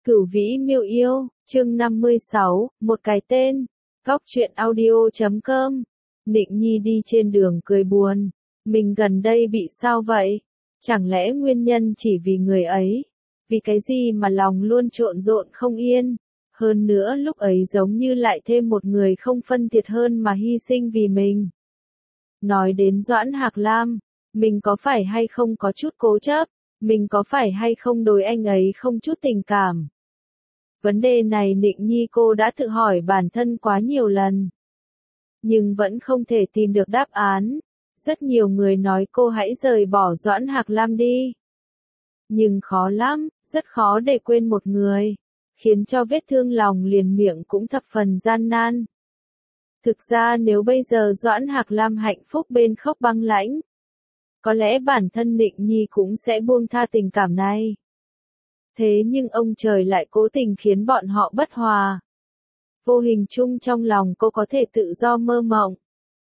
Cửu Vĩ Miêu Yêu, chương 56, một cái tên. Góc truyện audio.com. Nịnh Nhi đi trên đường cười buồn. Mình gần đây bị sao vậy? Chẳng lẽ nguyên nhân chỉ vì người ấy? Vì cái gì mà lòng luôn trộn rộn không yên? Hơn nữa lúc ấy giống như lại thêm một người không phân thiệt hơn mà hy sinh vì mình. Nói đến Doãn Hạc Lam, mình có phải hay không có chút cố chấp? Mình có phải hay không đối anh ấy không chút tình cảm? Vấn đề này Nịnh Nhi cô đã tự hỏi bản thân quá nhiều lần. Nhưng vẫn không thể tìm được đáp án. Rất nhiều người nói cô hãy rời bỏ Doãn Hạc Lam đi. Nhưng khó lắm, rất khó để quên một người. Khiến cho vết thương lòng liền miệng cũng thập phần gian nan. Thực ra nếu bây giờ Doãn Hạc Lam hạnh phúc bên Khốc Băng Lãnh, có lẽ bản thân Nịnh Nhi cũng sẽ buông tha tình cảm này. Thế nhưng ông trời lại cố tình khiến bọn họ bất hòa. Vô hình chung trong lòng cô có thể tự do mơ mộng.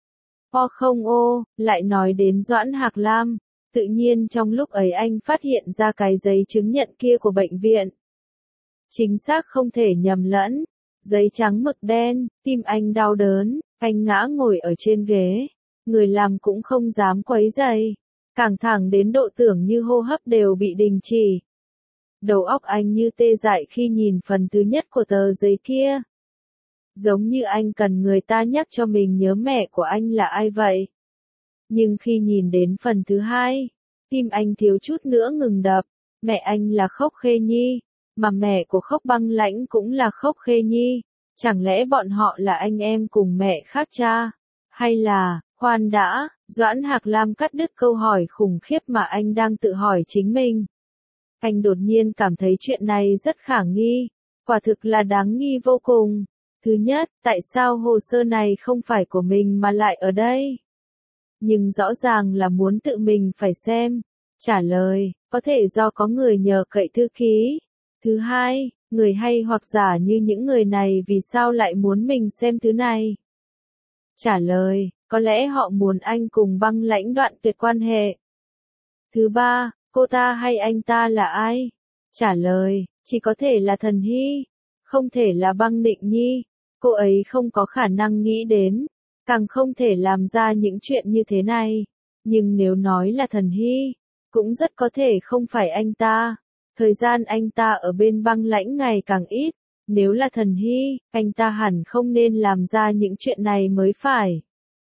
Không lại nói đến Doãn Hạc Lam, tự nhiên trong lúc ấy anh phát hiện ra cái giấy chứng nhận kia của bệnh viện. Chính xác không thể nhầm lẫn, giấy trắng mực đen, tim anh đau đớn, anh ngã ngồi ở trên ghế, người làm cũng không dám quấy rầy, căng thẳng đến độ tưởng như hô hấp đều bị đình chỉ. Đầu óc anh như tê dại khi nhìn phần thứ nhất của tờ giấy kia. Giống như anh cần người ta nhắc cho mình nhớ mẹ của anh là ai vậy. Nhưng khi nhìn đến phần thứ hai, tim anh thiếu chút nữa ngừng đập. Mẹ anh là Khốc Khê Nhi, mà mẹ của Khốc Băng Lãnh cũng là Khốc Khê Nhi. Chẳng lẽ bọn họ là anh em cùng mẹ khác cha? Hay là, khoan đã, Doãn Hạc Lam cắt đứt câu hỏi khủng khiếp mà anh đang tự hỏi chính mình. Anh đột nhiên cảm thấy chuyện này rất khả nghi, quả thực là đáng nghi vô cùng. Thứ nhất, tại sao hồ sơ này không phải của mình mà lại ở đây? Nhưng rõ ràng là muốn tự mình phải xem. Trả lời, có thể do có người nhờ cậy thư ký. Thứ hai, người hay hoặc giả như những người này vì sao lại muốn mình xem thứ này? Trả lời, có lẽ họ muốn anh cùng Băng Lãnh đoạn tuyệt quan hệ. Thứ ba, cô ta hay anh ta là ai? Trả lời, chỉ có thể là Thần Hy, không thể là Băng Nịnh Nhi. Cô ấy không có khả năng nghĩ đến, càng không thể làm ra những chuyện như thế này. Nhưng nếu nói là Thần Hy, cũng rất có thể không phải anh ta. Thời gian anh ta ở bên Băng Lãnh ngày càng ít. Nếu là Thần Hy, anh ta hẳn không nên làm ra những chuyện này mới phải.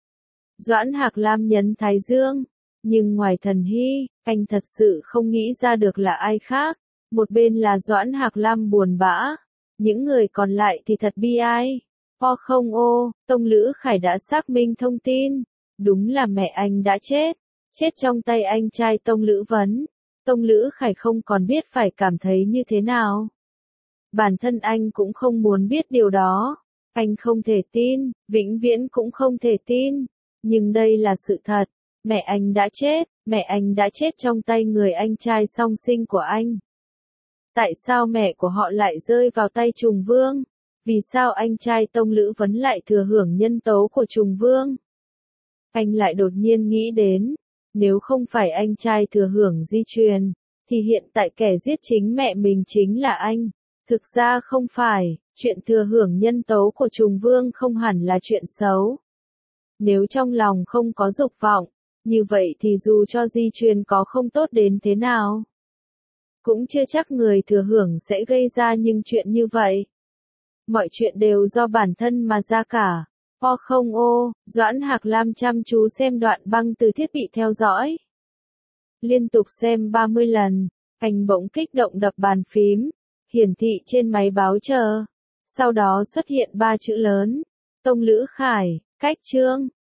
Doãn Hạc Lam nhấn thái dương. Nhưng ngoài Thần Hy, anh thật sự không nghĩ ra được là ai khác. Một bên là Doãn Hạc Lam buồn bã. Những người còn lại thì thật bi ai. Tông Lữ Khải đã xác minh thông tin. Đúng là mẹ anh đã chết. Chết trong tay anh trai Tông Lữ Vấn. Tông Lữ Khải không còn biết phải cảm thấy như thế nào. Bản thân anh cũng không muốn biết điều đó. Anh không thể tin, vĩnh viễn cũng không thể tin. Nhưng đây là sự thật. Mẹ anh đã chết trong tay người anh trai song sinh của anh. Tại sao mẹ của họ lại rơi vào tay Trùng Vương? Vì sao anh trai Tông Lữ Vấn lại thừa hưởng nhân tố của Trùng Vương? Anh lại đột nhiên nghĩ đến, nếu không phải anh trai thừa hưởng di truyền, thì hiện tại kẻ giết chính mẹ mình chính là anh. Thực ra không phải, chuyện thừa hưởng nhân tố của Trùng Vương không hẳn là chuyện xấu. Nếu trong lòng không có dục vọng, như vậy thì dù cho di truyền có không tốt đến thế nào, cũng chưa chắc người thừa hưởng sẽ gây ra những chuyện như vậy. Mọi chuyện đều do bản thân mà ra cả. Doãn Hạc Lam chăm chú xem đoạn băng từ thiết bị theo dõi. Liên tục xem 30 lần, anh bỗng kích động đập bàn phím, hiển thị trên máy báo chờ. Sau đó xuất hiện 3 chữ lớn. Tông Lữ Khải, cách chương.